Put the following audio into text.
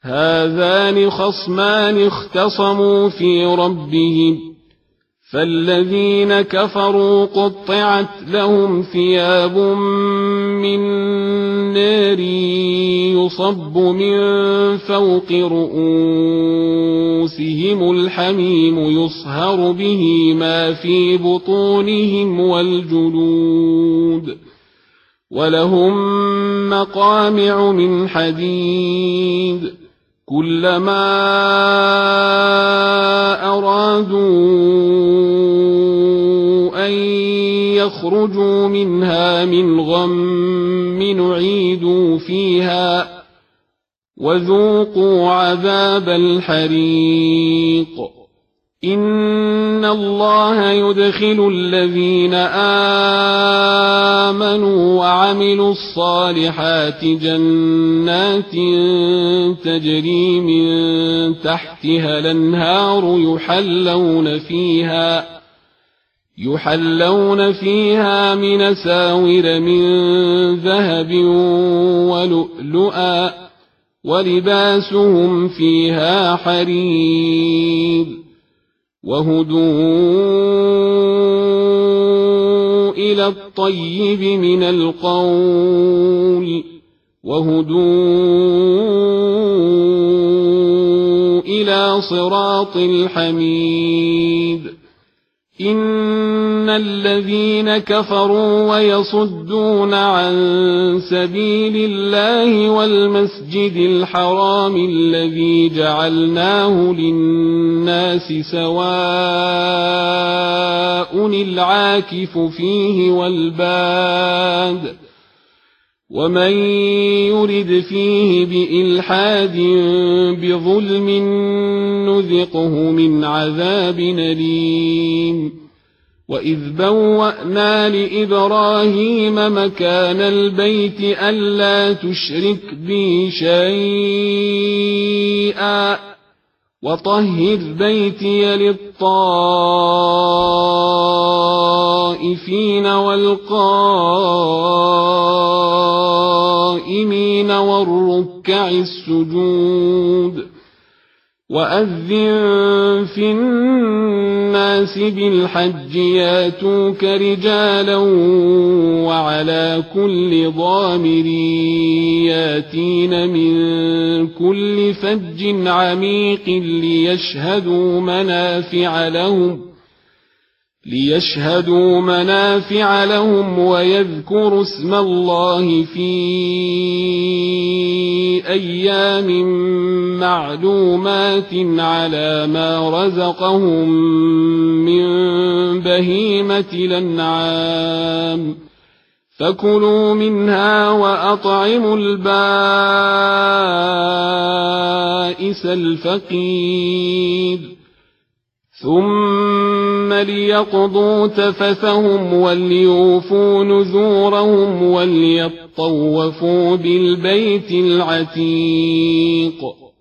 هذان خصمان اختصموا في ربهم فالذين كفروا قطعت لهم ثياب من نار يصب من فوق رؤوسهم الحميم يصهر به ما في بطونهم والجلود ولهم مقامع من حديد كلما أرادوا أن يخرجوا منها من غم نعيدوا فيها وذوقوا عذاب الحريق إن الله يدخل الذين آمنوا وعملوا الصالحات جنات تجري من تحتها الأنهار يحلون فيها من أساور من ذهب ولؤلؤا ولباسهم فيها حرير وهدوا إلى الطيب من القول وهدوا إلى صراط الحميد إن الذين كفروا ويصدون عن سبيل الله والمسجد الحرام الذي جعلناه للناس سواء العاكف فيه والباد ومن يرد فيه بإلحاد بظلم نذقه من عذاب أليم وإذ بوأنا لإبراهيم مكان البيت ألا تشرك بي شيئا وطهر بيتي للطائفين والقائمين والركع السجود وأذن في الناس بالحج ياتوك رجالا وعلى كل ضامر ياتين من كل فج عميق ليشهدوا منافع لهم ويذكروا اسم الله في أيام معلومات على ما رزقهم من بهيمة الأنعام فكلوا منها وأطعموا البائس الفقير ثم ليقضوا تفثهم وليوفوا نذورهم وليطوفوا بالبيت العتيق